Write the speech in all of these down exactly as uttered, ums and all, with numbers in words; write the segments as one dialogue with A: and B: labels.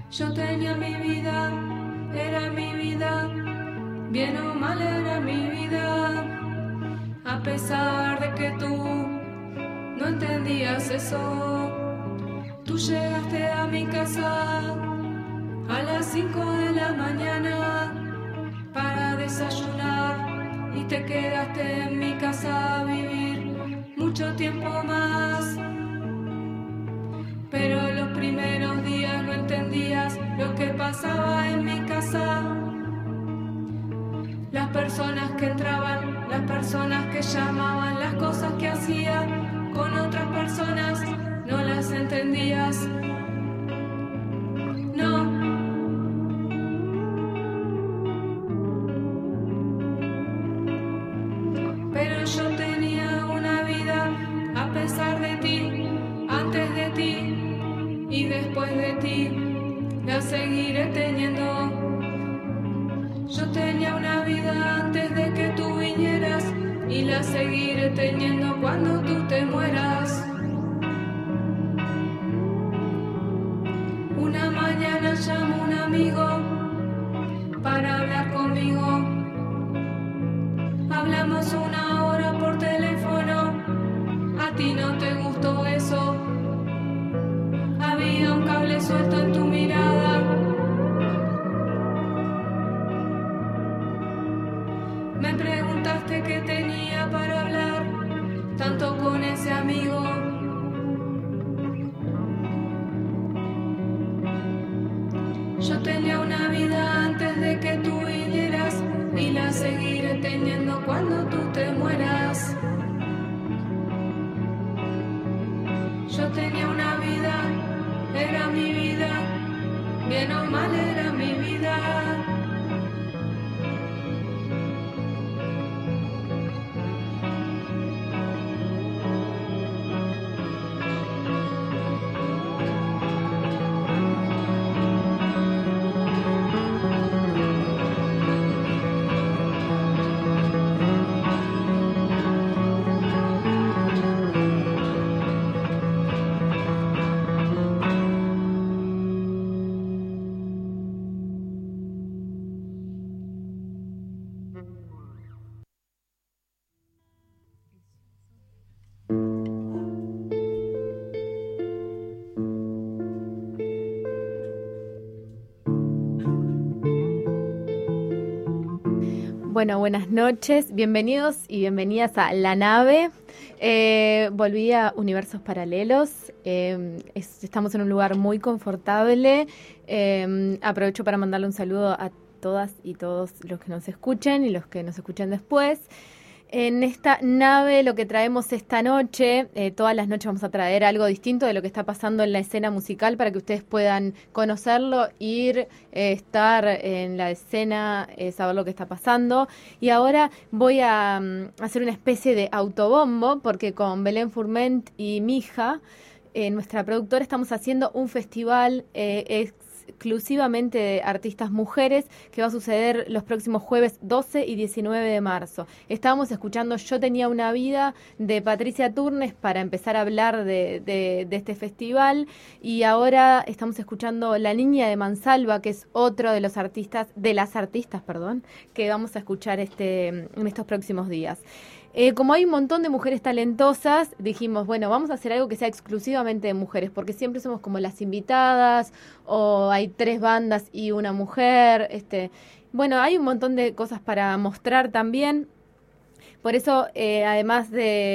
A: Yo tenía mi vida, era mi vida, bien o mal era mi vida. A pesar de que tú no entendías eso, tú llegaste a mi casa a las cinco de la mañana para desayunar y te quedaste en mi casa a vivir mucho tiempo más. Pero los primeros días no entendías lo que pasaba en mi casa. Las personas que entraban, las personas que llamaban, las cosas que hacía con otras personas, no las entendías. No. Pero yo tenía una vida a pesar de ti, antes de ti y después de ti, la seguiré teniendo. Yo tenía una vida antes de que tú vinieras y la seguiré teniendo cuando tú te mueras. Una mañana llamo a un amigo para hablar conmigo. Hablamos una hora por teléfono, a ti no te gustó eso. Había un cable suelto en tu mirada. Me preguntaste qué tenía para hablar, tanto con ese amigo. Yo tenía una vida antes de que tú vinieras y la seguiré teniendo cuando tú te mueras. Yo tenía una vida, era mi vida, bien o mal era mi vida.
B: Bueno, buenas noches, bienvenidos y bienvenidas a La Nave. Eh, volví a Universos Paralelos, eh, es- estamos en un lugar muy confortable. Eh, aprovecho para mandarle un saludo a todas y todos los que nos escuchen y los que nos escuchen después. En esta nave lo que traemos esta noche, eh, todas las noches vamos a traer algo distinto de lo que está pasando en la escena musical para que ustedes puedan conocerlo, ir, eh, estar en la escena, eh, saber lo que está pasando. Y ahora voy a mm, hacer una especie de autobombo porque con Belén Furment y Mija, eh, nuestra productora, estamos haciendo un festival eh, exclusivamente de artistas mujeres que va a suceder los próximos jueves doce y diecinueve de marzo. Estábamos escuchando Yo tenía una vida de Patricia Turnes para empezar a hablar de, de, de este festival, y ahora estamos escuchando La Niña de Mansalva, que es otro de los artistas, de las artistas, perdón, que vamos a escuchar este en estos próximos días. Eh, como hay un montón de mujeres talentosas, dijimos, bueno, vamos a hacer algo que sea exclusivamente de mujeres, porque siempre somos como las invitadas, o hay tres bandas y una mujer. Este, bueno, hay un montón de cosas para mostrar también. Por eso, eh, además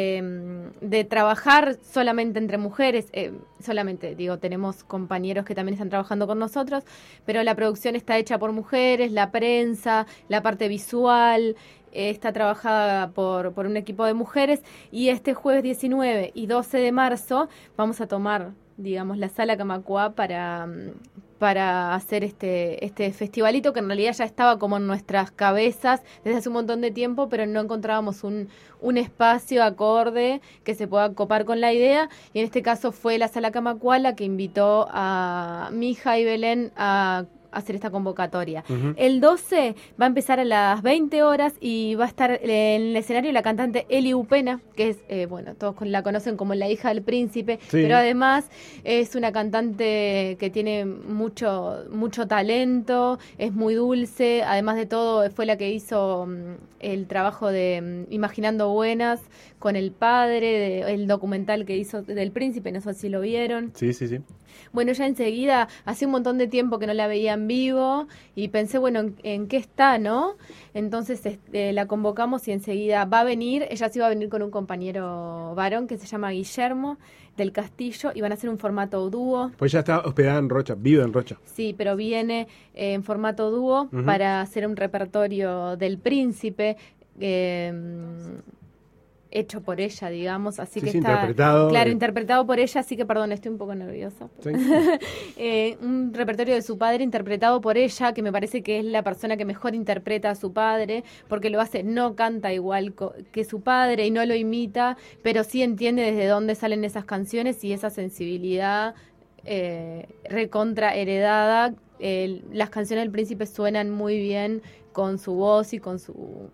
B: de, mm, de trabajar solamente entre mujeres, eh, solamente, digo, tenemos compañeros que también están trabajando con nosotros, pero la producción está hecha por mujeres, la prensa, la parte visual, eh, está trabajada por, por un equipo de mujeres, y este jueves diecinueve y doce de marzo vamos a tomar, digamos, la sala Camacuá para, mm, para hacer este, este festivalito que en realidad ya estaba como en nuestras cabezas desde hace un montón de tiempo, pero no encontrábamos un, un espacio acorde que se pueda copar con la idea, y en este caso fue la sala Camacuá la que invitó a Mija y Belén a hacer esta convocatoria.
C: Uh-huh.
B: El doce va a empezar a las veinte horas y va a estar en el escenario la cantante Eli Upena, que es, eh, bueno, todos la conocen como la hija del príncipe, sí. pero además es una cantante que tiene mucho, mucho talento, es muy dulce, además de todo fue la que hizo um, el trabajo de um, Imaginando Buenas con el padre, de, el documental que hizo del príncipe, no sé si lo vieron.
C: Sí, sí, sí.
B: Bueno, ya enseguida, hace un montón de tiempo que no la veía en vivo y pensé, bueno, ¿en, en qué está, no? Entonces este, la convocamos y enseguida va a venir, ella sí va a venir con un compañero varón que se llama Guillermo del Castillo y van a hacer un formato dúo.
C: Pues ya está hospedada en Rocha, vive en Rocha.
B: Sí, pero viene eh, en formato dúo uh-huh. para hacer un repertorio del príncipe, eh, hecho por ella, digamos, así
C: sí,
B: que
C: sí,
B: está
C: interpretado,
B: claro,
C: eh.
B: interpretado por ella, así que perdón, estoy un poco nerviosa.
C: Sí.
B: eh, un repertorio de su padre interpretado por ella, que me parece que es la persona que mejor interpreta a su padre, porque lo hace, no canta igual co- que su padre y no lo imita, pero sí entiende desde dónde salen esas canciones y esa sensibilidad eh, recontra heredada. Eh, las canciones del príncipe suenan muy bien con su voz y con su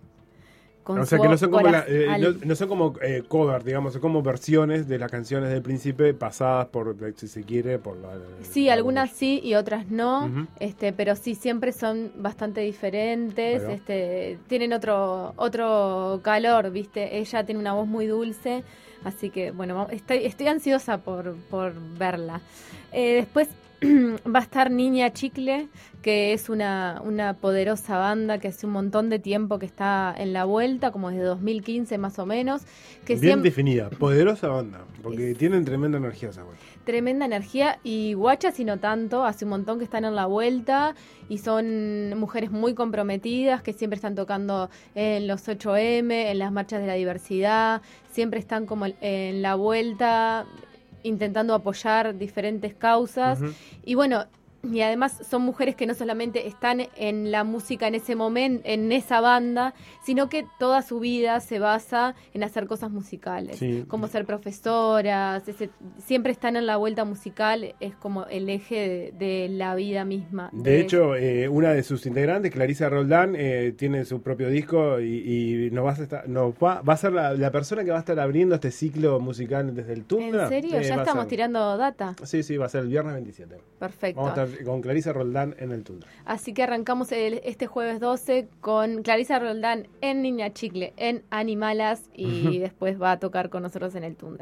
C: O sea que no son como, la, eh, no, no son como eh, cover, digamos, son como versiones de las canciones del príncipe pasadas por, si se quiere, por la...
B: Sí,
C: la
B: algunas sí y otras no,
C: uh-huh.
B: este, pero sí siempre son bastante diferentes, este, tienen otro otro calor, ¿viste? Ella tiene una voz muy dulce, así que bueno, estoy estoy ansiosa por por verla. Eh, después va a estar Niña Chicle, que es una, una poderosa banda que hace un montón de tiempo que está en la vuelta, como desde dos mil quince más o menos. Que
C: Bien
B: siempre,
C: definida, poderosa banda, porque es, tienen tremenda energía esa vuelta.
B: Tremenda energía y guachas y no tanto, hace un montón que están en la vuelta y son mujeres muy comprometidas que siempre están tocando en los ocho eme, en las marchas de la diversidad, siempre están como en la vuelta intentando apoyar diferentes causas uh-huh. y bueno, y además son mujeres que no solamente están en la música en ese momento, en esa banda, sino que toda su vida se basa en hacer cosas musicales, sí. como ser profesoras, ese, siempre están en la vuelta musical, es como el eje de, de la vida misma.
C: De, de hecho, eh, una de sus integrantes, Clarisa Roldán, eh, tiene su propio disco y, y nos, va a, estar, nos va, va a ser la, la persona que va a estar abriendo este ciclo musical desde el Tundra.
B: ¿En serio? Eh, ¿Ya estamos ser, tirando data?
C: Sí, sí, va a ser el viernes veintisiete.
B: Perfecto.
C: Vamos a estar con Clarisa Roldán en el Tundra.
B: Así que arrancamos el, este jueves doce con Clarisa Roldán en Niña Chicle, en Animalas, y uh-huh. después va a tocar con nosotros en el Tundra.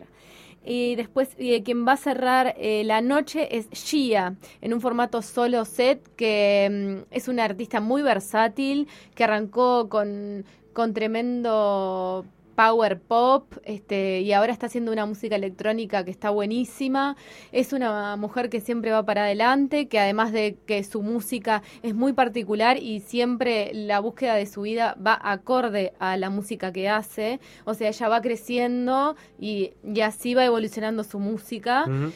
B: Y después eh, quien va a cerrar eh, la noche es Gia, en un formato solo set, que um, es una artista muy versátil, que arrancó con, con tremendo power pop, este, y ahora está haciendo una música electrónica que está buenísima. Es una mujer que siempre va para adelante, que además de que su música es muy particular y siempre la búsqueda de su vida va acorde a la música que hace, o sea, ella va creciendo y, y así va evolucionando su música. Uh-huh.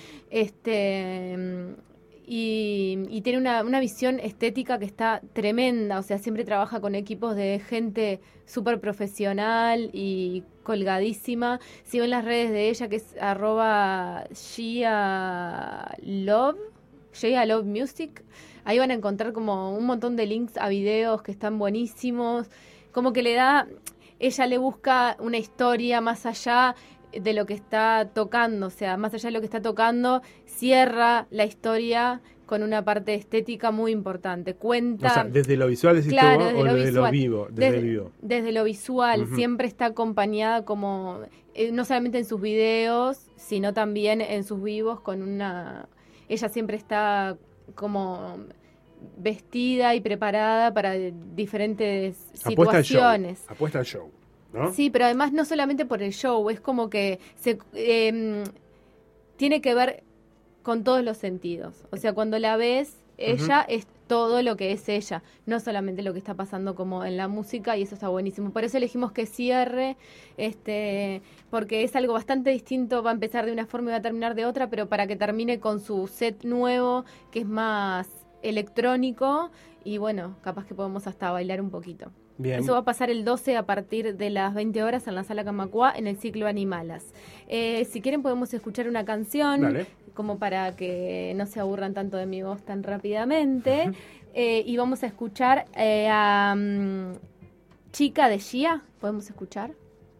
B: Este... Y, y tiene una, una visión estética que está tremenda, o sea, siempre trabaja con equipos de gente súper profesional y colgadísima. Sigo en las redes de ella, que es arroba Gia Love, Gia Love Music. Ahí van a encontrar como un montón de links a videos que están buenísimos, como que le da, ella le busca una historia más allá de lo que está tocando, o sea, más allá de lo que está tocando, cierra la historia con una parte estética muy importante. Cuenta... O sea,
C: desde lo visual decís
B: claro,
C: tú,
B: desde
C: o
B: lo
C: desde
B: visual,
C: lo vivo. Desde, desde, vivo.
B: desde lo visual, uh-huh. siempre está acompañada como, eh, no solamente en sus videos, sino también en sus vivos con una... Ella siempre está como vestida y preparada para diferentes situaciones.
C: Apuesta al show. ¿No?
B: Sí, pero además no solamente por el show, es como que se eh, tiene que ver con todos los sentidos. O sea, cuando la ves, ella uh-huh. es todo lo que es ella, no solamente lo que está pasando como en la música, y eso está buenísimo. Por eso elegimos que cierre, este, porque es algo bastante distinto, va a empezar de una forma y va a terminar de otra, pero para que termine con su set nuevo, que es más electrónico, y bueno, capaz que podemos hasta bailar un poquito.
C: Bien.
B: Eso va a pasar el doce a partir de las veinte horas en la Sala Camacuá en el ciclo Animalas. Eh, si quieren podemos escuchar una canción.
C: Dale.
B: como para que no se aburran tanto de mi voz tan rápidamente. Eh, y vamos a escuchar eh, a um, Chica de Gia. ¿Podemos escuchar?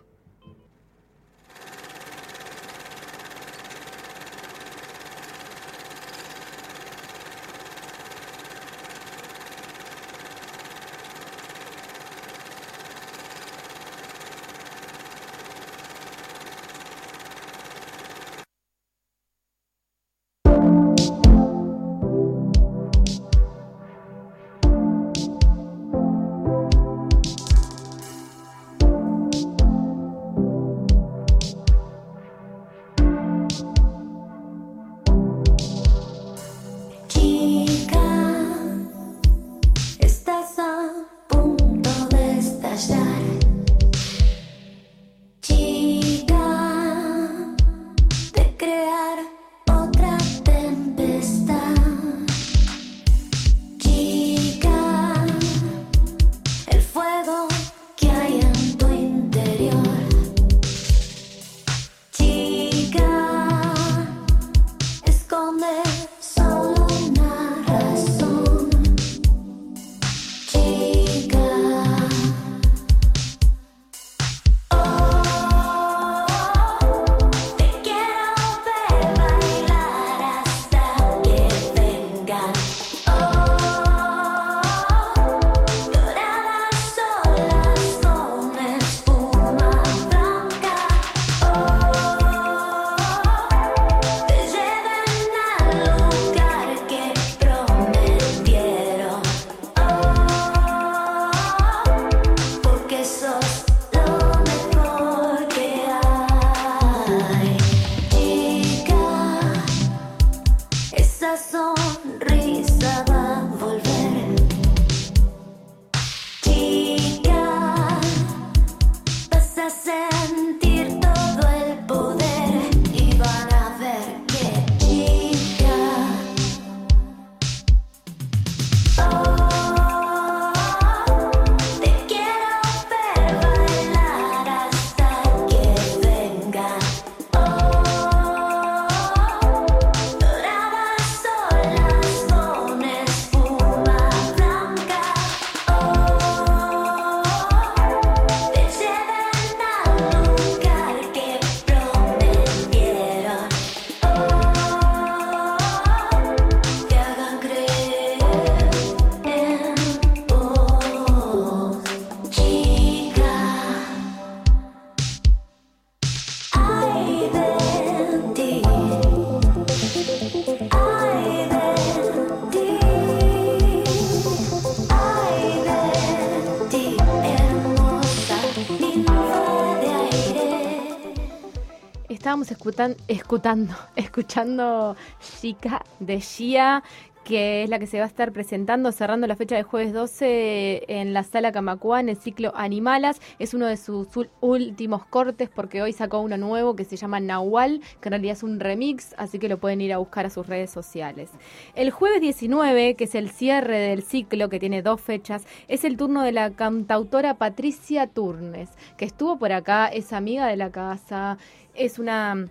B: Estábamos escutan, escutando, escuchando Chica de Gia, que es la que se va a estar presentando, cerrando la fecha de jueves doce en la Sala Camacuá, en el ciclo Animalas. Es uno de sus últimos cortes porque hoy sacó uno nuevo que se llama Nahual, que en realidad es un remix, así que lo pueden ir a buscar a sus redes sociales. El jueves diecinueve, que es el cierre del ciclo, que tiene dos fechas, es el turno de la cantautora Patricia Turnes, que estuvo por acá, es amiga de la casa, es una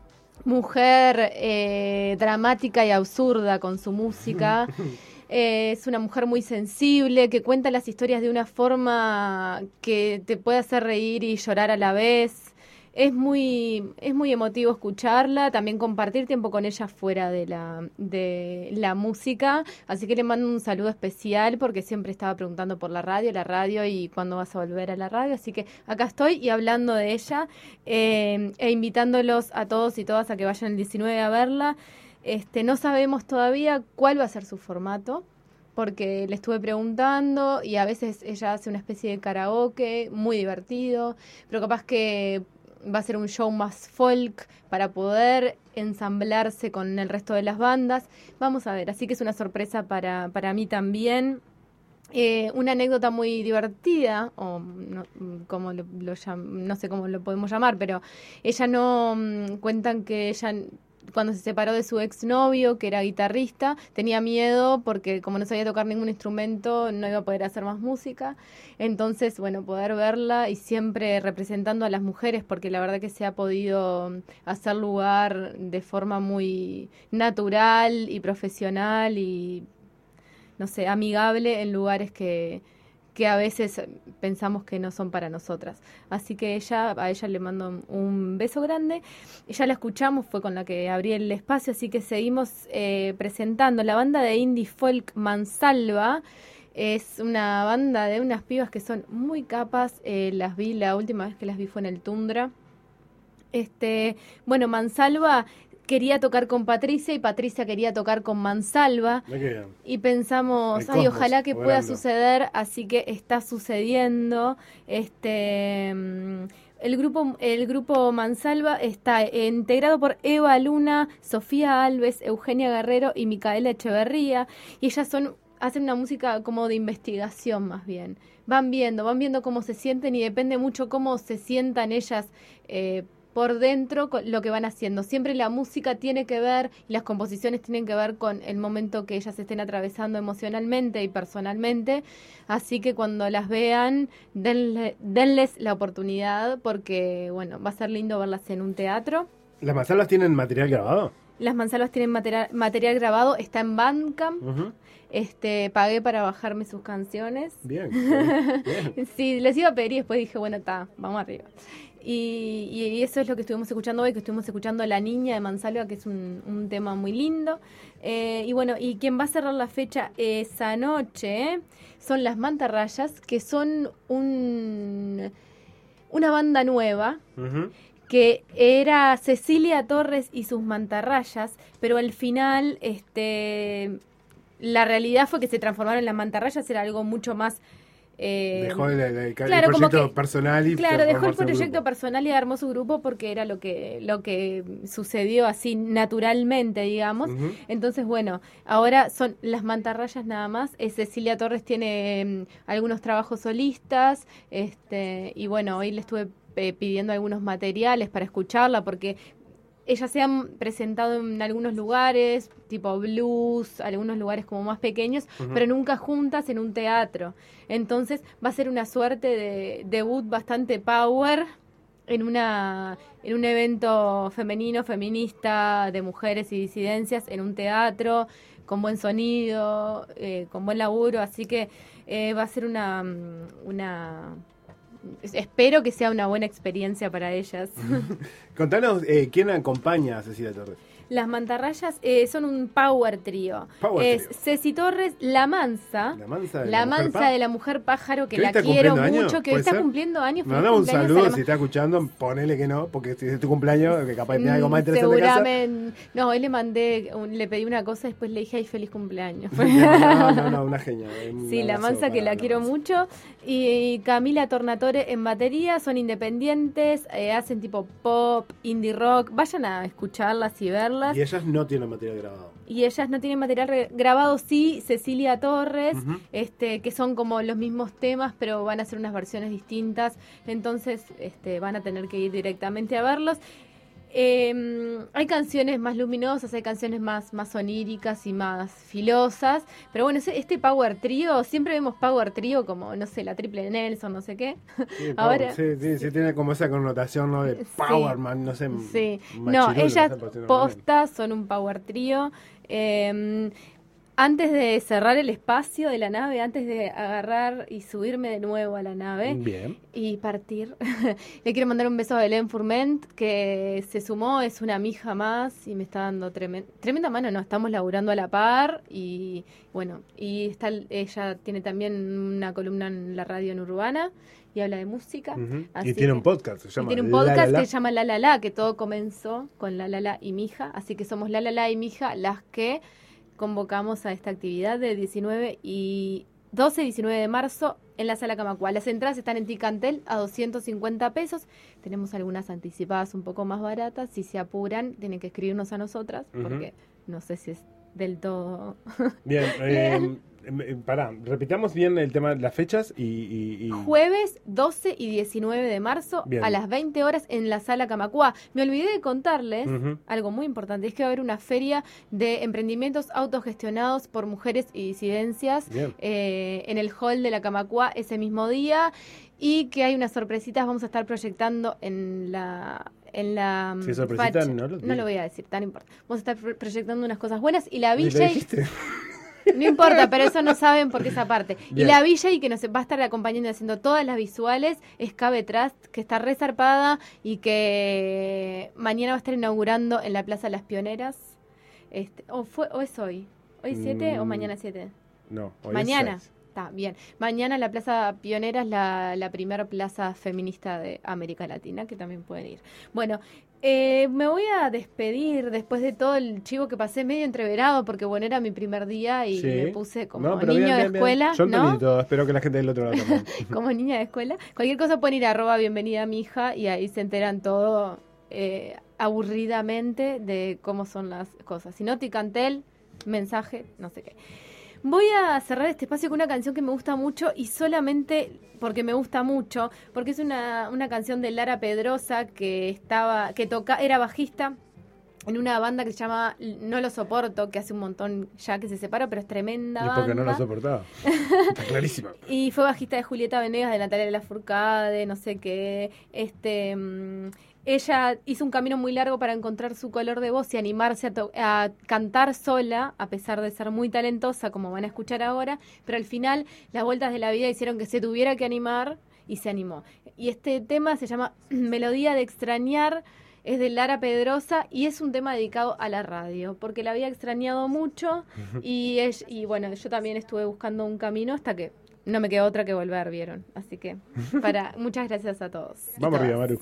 B: mujer eh, dramática y absurda con su música. Eh, es una mujer muy sensible, que cuenta las historias de una forma que te puede hacer reír y llorar a la vez. Es muy, es muy emotivo escucharla, también compartir tiempo con ella fuera de la, de la música. Así que le mando un saludo especial porque siempre estaba preguntando por la radio, la radio y cuándo vas a volver a la radio. Así que acá estoy y hablando de ella eh, e invitándolos a todos y todas a que vayan el diecinueve a verla. Este, no sabemos todavía cuál va a ser su formato, porque le estuve preguntando y a veces ella hace una especie de karaoke muy divertido, pero capaz que va a ser un show más folk para poder ensamblarse con el resto de las bandas. Vamos a ver, así que es una sorpresa para, para mí también. Eh, una anécdota muy divertida, o no, como lo, lo llam- no sé cómo lo podemos llamar, pero ella no, mm, cuentan que ella cuando se separó de su exnovio, que era guitarrista, tenía miedo porque como no sabía tocar ningún instrumento, no iba a poder hacer más música. Entonces, bueno, poder verla y siempre representando a las mujeres, porque la verdad que se ha podido hacer lugar de forma muy natural y profesional y, no sé, amigable en lugares que... que a veces pensamos que no son para nosotras. Así que ella, a ella le mando un beso grande. Ya la escuchamos, fue con la que abrí el espacio, así que seguimos eh, presentando. La banda de indie folk Mansalva es una banda de unas pibas que son muy capas. Eh, las vi, la última vez que las vi fue en el Tundra. Este, bueno, Mansalva quería tocar con Patricia y Patricia quería tocar con Mansalva y pensamos, ay, ojalá que pueda suceder, así que está sucediendo. Este, el grupo, el grupo Mansalva está integrado por Eva Luna, Sofía Alves, Eugenia Guerrero y Micaela Echeverría, y ellas son hacen una música como de investigación más bien. Van viendo, van viendo cómo se sienten y depende mucho cómo se sientan ellas eh, por dentro con lo que van haciendo. Siempre la música tiene que ver, y las composiciones tienen que ver con el momento que ellas estén atravesando emocionalmente y personalmente. Así que cuando las vean, denle, denles la oportunidad, porque bueno, va a ser lindo verlas en un teatro.
C: ¿Las mansalvas tienen material grabado?
B: Las mansalvas tienen material, material grabado, está en Bandcamp. Uh-huh. Este, pagué para bajarme sus canciones.
C: Bien. bien, bien.
B: Sí, les iba a pedir y después dije, bueno, está, vamos arriba. Y, y eso es lo que estuvimos escuchando hoy, que estuvimos escuchando La Niña de Mansalva, que es un, un tema muy lindo. Eh, y bueno, y quien va a cerrar la fecha esa noche son Las Mantarrayas, que son un, una banda nueva. Uh-huh. Que era Cecilia Torres y sus Mantarrayas, pero al final este, la realidad fue que se transformaron en Las Mantarrayas, era algo mucho más...
C: Eh, dejó el, el, el,
B: claro,
C: el proyecto
B: que,
C: personal y
B: claro, dejó el proyecto personal y armó su grupo porque era lo que lo que sucedió así naturalmente, digamos. Uh-huh. Entonces, bueno, ahora son Las Mantarrayas nada más. Eh, Cecilia Torres tiene eh, algunos trabajos solistas, este, y bueno, hoy le estuve eh, pidiendo algunos materiales para escucharla porque ellas se han presentado en algunos lugares, tipo blues, algunos lugares como más pequeños, uh-huh. pero nunca juntas en un teatro. Entonces va a ser una suerte de debut bastante power en una en un evento femenino, feminista, de mujeres y disidencias, en un teatro, con buen sonido, eh, con buen laburo. Así que eh, va a ser una... una espero que sea una buena experiencia para ellas.
C: Contanos, eh, ¿quién acompaña a Cecilia Torres?
B: Las Mantarrayas eh, son un power trío.
C: Power
B: es
C: trío.
B: Ceci Torres, La Mansa,
C: La Mansa de
B: la,
C: la,
B: mansa
C: mujer
B: de la Mujer Pájaro, que
C: ¿Que
B: la quiero mucho,
C: años?
B: que hoy está ser? cumpliendo años.
C: Me mandamos un saludo si está escuchando, ponele que no, porque si es tu cumpleaños, que capaz tiene algo más interesante
B: seguramente, en casa. No, hoy le mandé, un, le pedí una cosa, después le dije, ay, feliz cumpleaños.
C: no, no, no, una genia.
B: Sí, La Mansa, que la, la quiero mansa. mucho. Y Camila Tornatore en batería, son independientes, eh, hacen tipo pop, indie rock. Vayan a escucharlas y verlas.
C: Y ellas no tienen material grabado.
B: Y ellas no tienen material re- grabado, sí, Cecilia Torres, uh-huh. este, que son como los mismos temas, pero van a hacer unas versiones distintas. Entonces, este, van a tener que ir directamente a verlos. Eh, hay canciones más luminosas, hay canciones más, más oníricas y más filosas, pero bueno, este Power Trio, siempre vemos Power Trio como, no sé, la Triple Nelson, no sé qué.
C: Sí, Ahora, sí, sí, sí, tiene como esa connotación, ¿no? De Power sí, Man, no sé.
B: Sí, no, ellas postas son un Power Trio. Eh, Antes de cerrar el espacio de la nave, antes de agarrar y subirme de nuevo a la nave
C: Bien.
B: y partir, le quiero mandar un beso a Belén Fourment, que se sumó, es una mija más y me está dando tremen- tremenda mano. No, estamos laburando a la par y bueno, y está, ella tiene también una columna en la radio en Urbana y habla de música.
C: Uh-huh.
B: Así
C: y tiene
B: que,
C: un podcast, se llama
B: tiene un podcast
C: La, La, La.
B: que se llama La La La, que todo comenzó con La La La y Mija, así que somos La La La y Mija las que convocamos a esta actividad de diecinueve y doce y diecinueve de marzo en la Sala Camacua. Las entradas están en Ticantel a doscientos cincuenta pesos. Tenemos algunas anticipadas un poco más baratas. Si se apuran, tienen que escribirnos a nosotras, uh-huh. porque no sé si es del todo
C: bien. Eh, eh, pará, repitamos bien el tema de las fechas y... y, y...
B: Jueves doce y diecinueve de marzo
C: Bien.
B: a las veinte horas en la Sala Camacuá. Me olvidé de contarles
C: Uh-huh.
B: algo muy importante, es que va a haber una feria de emprendimientos autogestionados por mujeres y disidencias eh, en el hall de la Camacuá ese mismo día, y que hay unas sorpresitas, vamos a estar proyectando en la... En la
C: Si es sorpresita,
B: facha.
C: no lo
B: No lo voy a decir, tan importante. Vamos a estar pro- proyectando unas cosas buenas y la
C: ¿Y lo
B: V J...
C: dijiste?
B: No importa, pero eso no saben porque esa parte.
C: Bien.
B: Y la V J que nos va a estar acompañando y haciendo todas las visuales es Cabe Trust, que está re zarpada y que mañana va a estar inaugurando en la Plaza Las Pioneras. Este, o, fue, ¿O es hoy? ¿Hoy siete
C: Mm,
B: o mañana siete?
C: No, hoy
B: Mañana.
C: es seis.
B: Está bien. Mañana la Plaza Pionera es la, la primera plaza feminista de América Latina, que también pueden ir. Bueno, eh, me voy a despedir después de todo el chivo que pasé medio entreverado, porque bueno, era mi primer día y
C: Sí.
B: me puse como
C: No, pero
B: niño
C: bien,
B: de
C: bien, bien.
B: escuela,
C: Yo entendí
B: ¿no?
C: todo, espero que la gente del otro lado también.
B: Como niña de escuela. Cualquier cosa pueden ir a arroba bienvenida a mi hija y ahí se enteran todo eh, aburridamente de cómo son las cosas. Si no, Ticantel, mensaje, no sé qué. Voy a cerrar este espacio con una canción que me gusta mucho y solamente porque me gusta mucho, porque es una, una canción de Lara Pedrosa que estaba, que toca, era bajista en una banda que se llama No Lo Soporto, que hace un montón ya que se separa, pero es tremenda
C: Y porque no
B: banda.
C: lo soportaba. Está clarísimo.
B: Y fue bajista de Julieta Venegas, de Natalia Lafourcade, no sé qué. Este, mmm, ella hizo un camino muy largo para encontrar su color de voz y animarse a, to- a cantar sola, a pesar de ser muy talentosa, como van a escuchar ahora. Pero al final, las vueltas de la vida hicieron que se tuviera que animar y se animó. Y este tema se llama Melodía de Extrañar. Es de Lara Pedrosa y es un tema dedicado a la radio, porque la había extrañado mucho y, es, y bueno, yo también estuve buscando un camino hasta que no me quedó otra que volver, ¿vieron? Así que, para muchas gracias a todos. y
C: Vamos
B: todas.
C: arriba, Maru.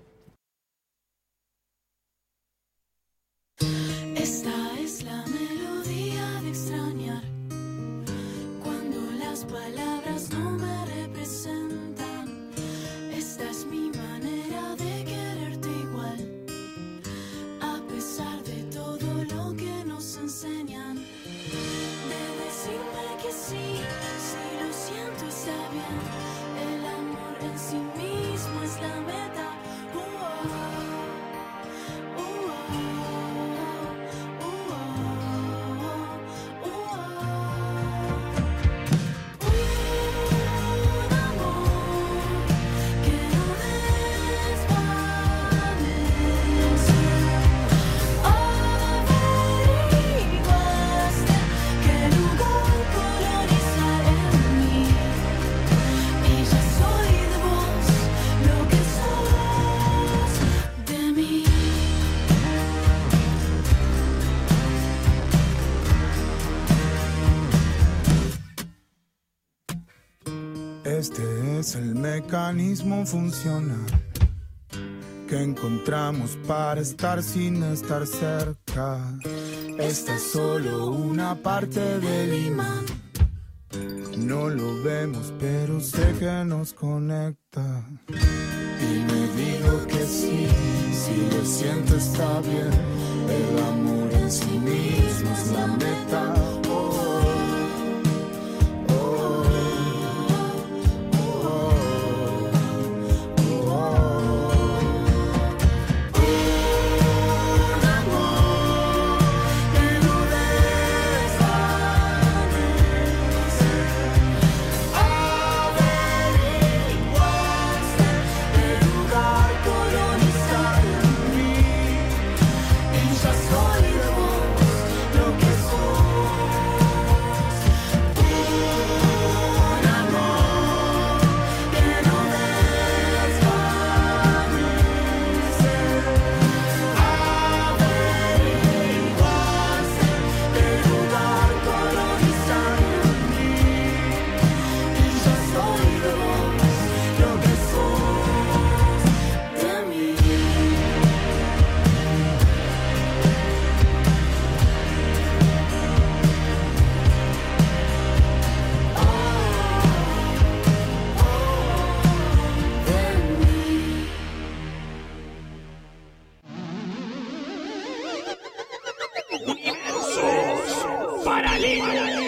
A: Esta es la melodía de extrañar, cuando las palabras no me representan. Esta es mi manera de quererte igual, a pesar de todo lo que nos enseñan. De decirme que sí, si lo siento está bien. El amor en sí mismo es la meta. Uh, oh, uh, oh, uh, oh, uh, oh. Un amor que no desvanece. Averiguaste qué lugar colonizar en mí, y ya soy de vos lo que sos de mí.
D: Este es el mecanismo funcional que encontramos para estar sin estar cerca. Esta es solo una parte del imán. No lo vemos, pero sé que nos conecta. Y me digo que sí, si lo siento está bien. El amor en sí mismo es la meta. Oh, oh, oh, oh, oh, oh. Un amor que no desvanece. Averiguaste qué lugar colonizar en mí, y ya soy de vos lo que sos. Un amor que no desvanece. Averiguaste qué lugar colonizar en mí, y ya soy de vos lo que sos de mí. Oh, oh, de mí.
E: Paralelo.